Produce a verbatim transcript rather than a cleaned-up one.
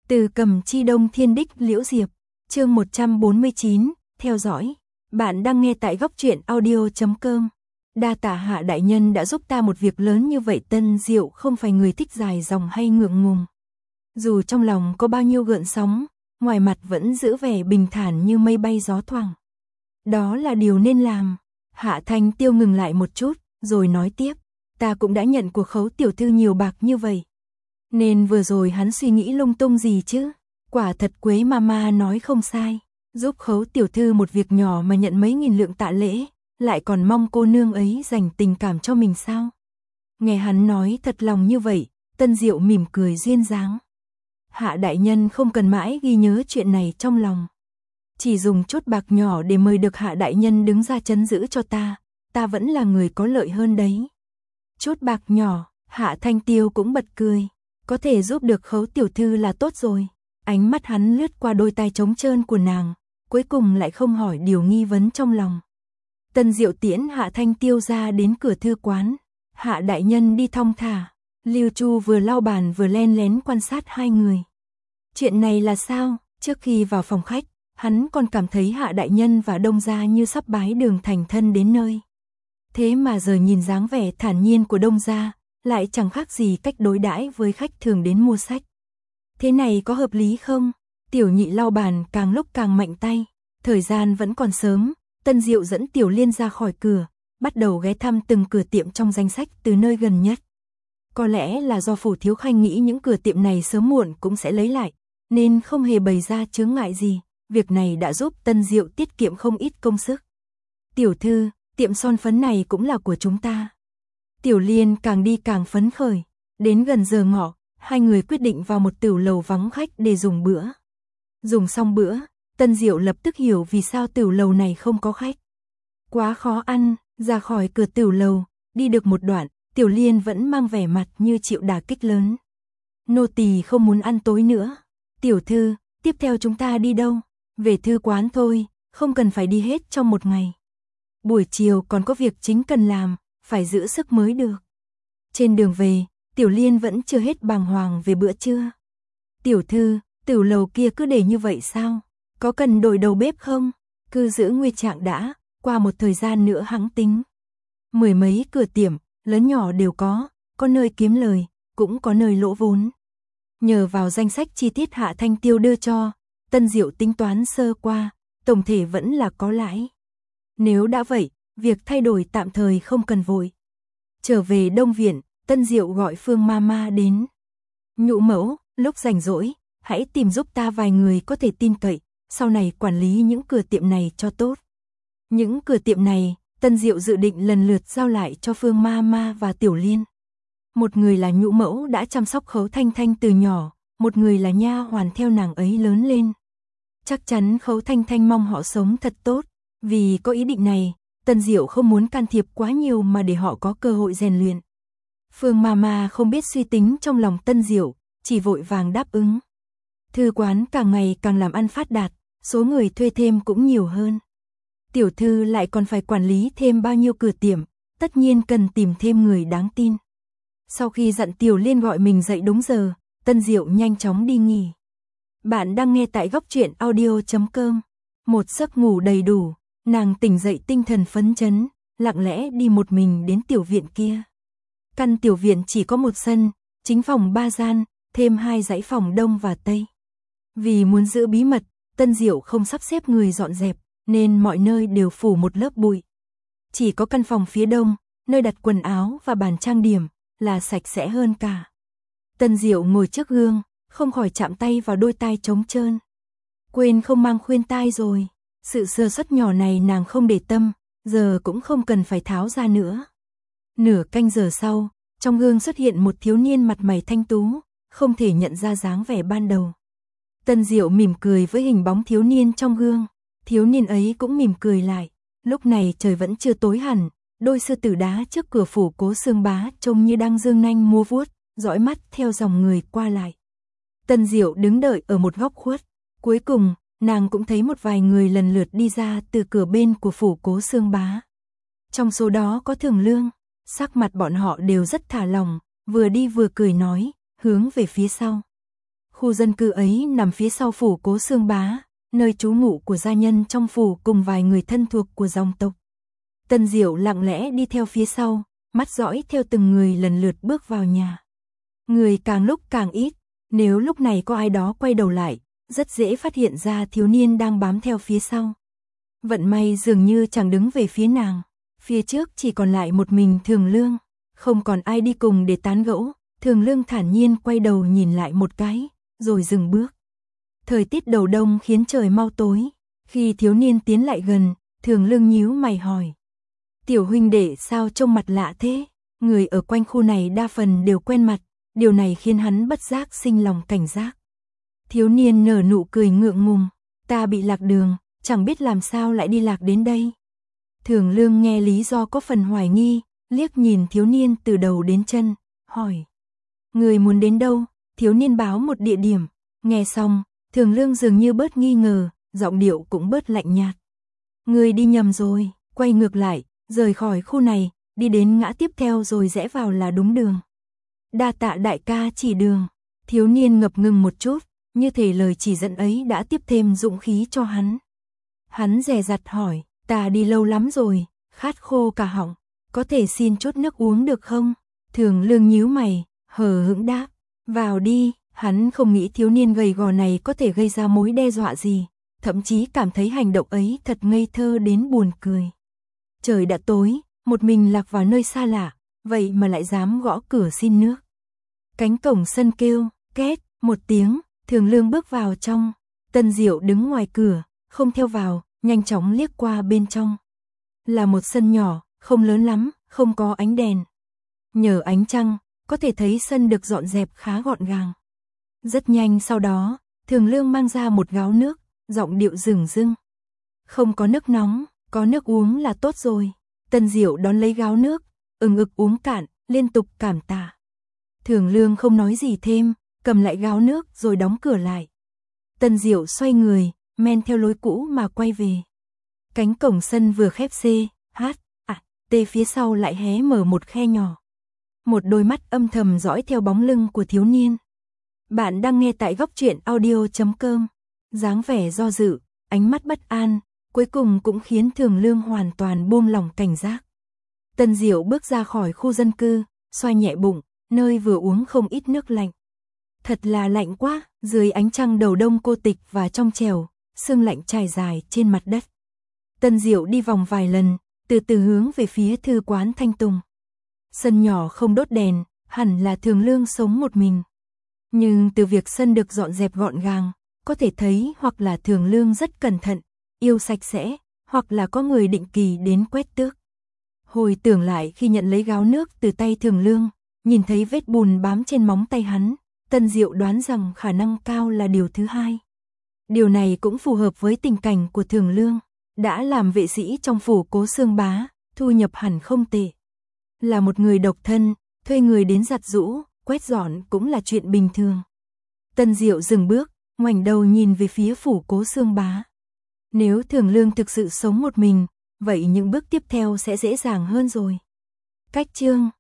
Từ Cầm Chi Đông Thiên Đích Liễu Diệp, chương một trăm bốn mươi chín, theo dõi. Bạn đang nghe tại góc truyện audio chấm com. Đa tạ Hạ đại nhân đã giúp ta một việc lớn như vậy. Tân Diệu không phải người thích dài dòng hay ngượng ngùng. Dù trong lòng có bao nhiêu gợn sóng, ngoài mặt vẫn giữ vẻ bình thản như mây bay gió thoảng. Đó là điều nên làm. Hạ Thanh Tiêu ngừng lại một chút, rồi nói tiếp. Ta cũng đã nhận của Khấu tiểu thư nhiều bạc như vậy. Nên vừa rồi hắn suy nghĩ lung tung gì chứ? Quả thật Quế Mama nói không sai. Giúp Khấu tiểu thư một việc nhỏ mà nhận mấy nghìn lượng tạ lễ, lại còn mong cô nương ấy dành tình cảm cho mình sao? Nghe hắn nói thật lòng như vậy, Tân Diệu mỉm cười duyên dáng. Hạ đại nhân không cần mãi ghi nhớ chuyện này trong lòng. Chỉ dùng chút bạc nhỏ để mời được Hạ đại nhân đứng ra trấn giữ cho ta, ta vẫn là người có lợi hơn đấy. Chút bạc nhỏ, Hạ Thanh Tiêu cũng bật cười. Có thể giúp được Khấu tiểu thư là tốt rồi. Ánh mắt hắn lướt qua đôi tai trống trơn của nàng, cuối cùng lại không hỏi điều nghi vấn trong lòng. Tân Diệu tiễn Hạ Thanh Tiêu ra đến cửa thư quán. Hạ đại nhân đi thong thả. Lưu Chu vừa lau bàn vừa len lén quan sát hai người. Chuyện này là sao? Trước khi vào phòng khách, hắn còn cảm thấy Hạ đại nhân và Đông gia như sắp bái đường thành thân đến nơi. Thế mà giờ nhìn dáng vẻ thản nhiên của Đông gia, lại chẳng khác gì cách đối đãi với khách thường đến mua sách. Thế này có hợp lý không? Tiểu Nhị lau bàn càng lúc càng mạnh tay. Thời gian vẫn còn sớm, Tân Diệu dẫn Tiểu Liên ra khỏi cửa, bắt đầu ghé thăm từng cửa tiệm trong danh sách từ nơi gần nhất. Có lẽ là do Phủ Thiếu Khanh nghĩ những cửa tiệm này sớm muộn cũng sẽ lấy lại, nên không hề bày ra chướng ngại gì. Việc này đã giúp Tân Diệu tiết kiệm không ít công sức. Tiểu thư, tiệm son phấn này cũng là của chúng ta. Tiểu Liên càng đi càng phấn khởi. Đến gần giờ ngọ, hai người quyết định vào một tửu lầu vắng khách để dùng bữa. Dùng xong bữa, Tân Diệu lập tức hiểu vì sao tửu lầu này không có khách. Quá khó ăn. Ra khỏi cửa tửu lầu, đi được một đoạn, Tiểu Liên vẫn mang vẻ mặt như chịu đả kích lớn. Nô tỳ không muốn ăn tối nữa. Tiểu thư, tiếp theo chúng ta đi đâu? Về thư quán thôi, không cần phải đi hết trong một ngày. Buổi chiều còn có việc chính cần làm, phải giữ sức mới được. Trên đường về, Tiểu Liên vẫn chưa hết bàng hoàng về bữa trưa. Tiểu thư, tửu lầu kia cứ để như vậy sao? Có cần đổi đầu bếp không? Cứ giữ nguyên trạng đã, qua một thời gian nữa hẵng tính. Mười mấy cửa tiệm, lớn nhỏ đều có, có nơi kiếm lời, cũng có nơi lỗ vốn. Nhờ vào danh sách chi tiết Hạ Thanh Tiêu đưa cho, Tân Diệu tính toán sơ qua, tổng thể vẫn là có lãi. Nếu đã vậy, việc thay đổi tạm thời không cần vội. Trở về Đông Viện, Tân Diệu gọi Phương Mama đến. Nhũ mẫu, lúc rảnh rỗi, hãy tìm giúp ta vài người có thể tin cậy, sau này quản lý những cửa tiệm này cho tốt. Những cửa tiệm này, Tân Diệu dự định lần lượt giao lại cho Phương Mama và Tiểu Liên. Một người là nhũ mẫu đã chăm sóc Khấu Thanh Thanh từ nhỏ, một người là nha hoàn theo nàng ấy lớn lên. Chắc chắn Khấu Thanh Thanh mong họ sống thật tốt, vì có ý định này, Tân Diệu không muốn can thiệp quá nhiều mà để họ có cơ hội rèn luyện. Phương Mama không biết suy tính trong lòng Tân Diệu, chỉ vội vàng đáp ứng. Thư quán càng ngày càng làm ăn phát đạt, số người thuê thêm cũng nhiều hơn. Tiểu thư lại còn phải quản lý thêm bao nhiêu cửa tiệm, tất nhiên cần tìm thêm người đáng tin. Sau khi dặn Tiểu Liên gọi mình dậy đúng giờ, Tân Diệu nhanh chóng đi nghỉ. Bạn đang nghe tại góc truyện audio chấm com. Một giấc ngủ đầy đủ, nàng tỉnh dậy tinh thần phấn chấn, lặng lẽ đi một mình đến tiểu viện kia. Căn tiểu viện chỉ có một sân, chính phòng ba gian, thêm hai dãy phòng đông và tây. Vì muốn giữ bí mật, Tân Diệu không sắp xếp người dọn dẹp, nên mọi nơi đều phủ một lớp bụi. Chỉ có căn phòng phía đông, nơi đặt quần áo và bàn trang điểm, là sạch sẽ hơn cả. Tân Diệu ngồi trước gương, không khỏi chạm tay vào đôi tai trống trơn. Quên không mang khuyên tai rồi. Sự sơ suất nhỏ này nàng không để tâm, giờ cũng không cần phải tháo ra nữa. Nửa canh giờ sau, trong gương xuất hiện một thiếu niên mặt mày thanh tú, không thể nhận ra dáng vẻ ban đầu. Tân Diệu mỉm cười với hình bóng thiếu niên trong gương, thiếu niên ấy cũng mỉm cười lại. Lúc này trời vẫn chưa tối hẳn, đôi sư tử đá trước cửa phủ Cố Xương Bá trông như đang dương nanh múa vuốt, dõi mắt theo dòng người qua lại. Tân Diệu đứng đợi ở một góc khuất, cuối cùng, nàng cũng thấy một vài người lần lượt đi ra từ cửa bên của phủ Cố Xương Bá. Trong số đó có Thường Lương, sắc mặt bọn họ đều rất thả lỏng, vừa đi vừa cười nói, hướng về phía sau. Khu dân cư ấy nằm phía sau phủ Cố Xương Bá, nơi trú ngụ của gia nhân trong phủ cùng vài người thân thuộc của dòng tộc. Tân Diệu lặng lẽ đi theo phía sau, mắt dõi theo từng người lần lượt bước vào nhà. Người càng lúc càng ít, nếu lúc này có ai đó quay đầu lại, rất dễ phát hiện ra thiếu niên đang bám theo phía sau. Vận may dường như chẳng đứng về phía nàng, phía trước chỉ còn lại một mình Thường Lương, không còn ai đi cùng để tán gẫu. Thường Lương thản nhiên quay đầu nhìn lại một cái, rồi dừng bước. Thời tiết đầu đông khiến trời mau tối, khi thiếu niên tiến lại gần, Thường Lương nhíu mày hỏi: "Tiểu huynh đệ sao trông mặt lạ thế?" Người ở quanh khu này đa phần đều quen mặt, điều này khiến hắn bất giác sinh lòng cảnh giác. Thiếu niên nở nụ cười ngượng ngùng: "Ta bị lạc đường, chẳng biết làm sao lại đi lạc đến đây." Thường Lương nghe lý do có phần hoài nghi, liếc nhìn thiếu niên từ đầu đến chân, hỏi: "Người muốn đến đâu?" Thiếu niên báo một địa điểm. Nghe xong, Thường Lương dường như bớt nghi ngờ, giọng điệu cũng bớt lạnh nhạt. "Người đi nhầm rồi, quay ngược lại, rời khỏi khu này, đi đến ngã tiếp theo rồi rẽ vào là đúng đường." "Đa tạ đại ca chỉ đường." Thiếu niên ngập ngừng một chút, như thể lời chỉ dẫn ấy đã tiếp thêm dũng khí cho hắn. Hắn dè dặt hỏi: "Ta đi lâu lắm rồi, khát khô cả họng, có thể xin chút nước uống được không?" Thường Lương nhíu mày, hờ hững đáp: "Vào đi." Hắn không nghĩ thiếu niên gầy gò này có thể gây ra mối đe dọa gì, thậm chí cảm thấy hành động ấy thật ngây thơ đến buồn cười. Trời đã tối, một mình lạc vào nơi xa lạ, vậy mà lại dám gõ cửa xin nước. Cánh cổng sân kêu, két, một tiếng, Thường Lương bước vào trong. Tân Diệu đứng ngoài cửa, không theo vào, nhanh chóng liếc qua bên trong. Là một sân nhỏ, không lớn lắm, không có ánh đèn. Nhờ ánh trăng, có thể thấy sân được dọn dẹp khá gọn gàng. Rất nhanh sau đó, Thường Lương mang ra một gáo nước, giọng điệu dửng dưng: "Không có nước nóng, có nước uống là tốt rồi." Tân Diệu đón lấy gáo nước, ừng ực uống cạn, liên tục cảm tạ. Thường Lương không nói gì thêm, cầm lại gáo nước rồi đóng cửa lại. Tân Diệu xoay người, men theo lối cũ mà quay về. Cánh cổng sân vừa khép c, h, à, t phía sau lại hé mở một khe nhỏ. Một đôi mắt âm thầm dõi theo bóng lưng của thiếu niên. Bạn đang nghe tại góc truyện audio chấm com. Dáng vẻ do dự, ánh mắt bất an, cuối cùng cũng khiến Thường Lương hoàn toàn buông lỏng cảnh giác. Tân Diệu bước ra khỏi khu dân cư, xoay nhẹ bụng, nơi vừa uống không ít nước lạnh. Thật là lạnh quá, dưới ánh trăng đầu đông cô tịch và trong trẻo, sương lạnh trải dài trên mặt đất. Tân Diệu đi vòng vài lần, từ từ hướng về phía thư quán Thanh Tùng. Sân nhỏ không đốt đèn, hẳn là Thường Lương sống một mình. Nhưng từ việc sân được dọn dẹp gọn gàng, có thể thấy hoặc là Thường Lương rất cẩn thận, yêu sạch sẽ, hoặc là có người định kỳ đến quét tước. Hồi tưởng lại khi nhận lấy gáo nước từ tay Thường Lương, nhìn thấy vết bùn bám trên móng tay hắn, Tân Diệu đoán rằng khả năng cao là điều thứ hai. Điều này cũng phù hợp với tình cảnh của Thường Lương, đã làm vệ sĩ trong phủ Cố Xương Bá, thu nhập hẳn không tệ. Là một người độc thân, thuê người đến giặt giũ, quét dọn cũng là chuyện bình thường. Tân Diệu dừng bước, ngoảnh đầu nhìn về phía phủ Cố Xương Bá. Nếu Thường Lương thực sự sống một mình, vậy những bước tiếp theo sẽ dễ dàng hơn rồi. Cách chương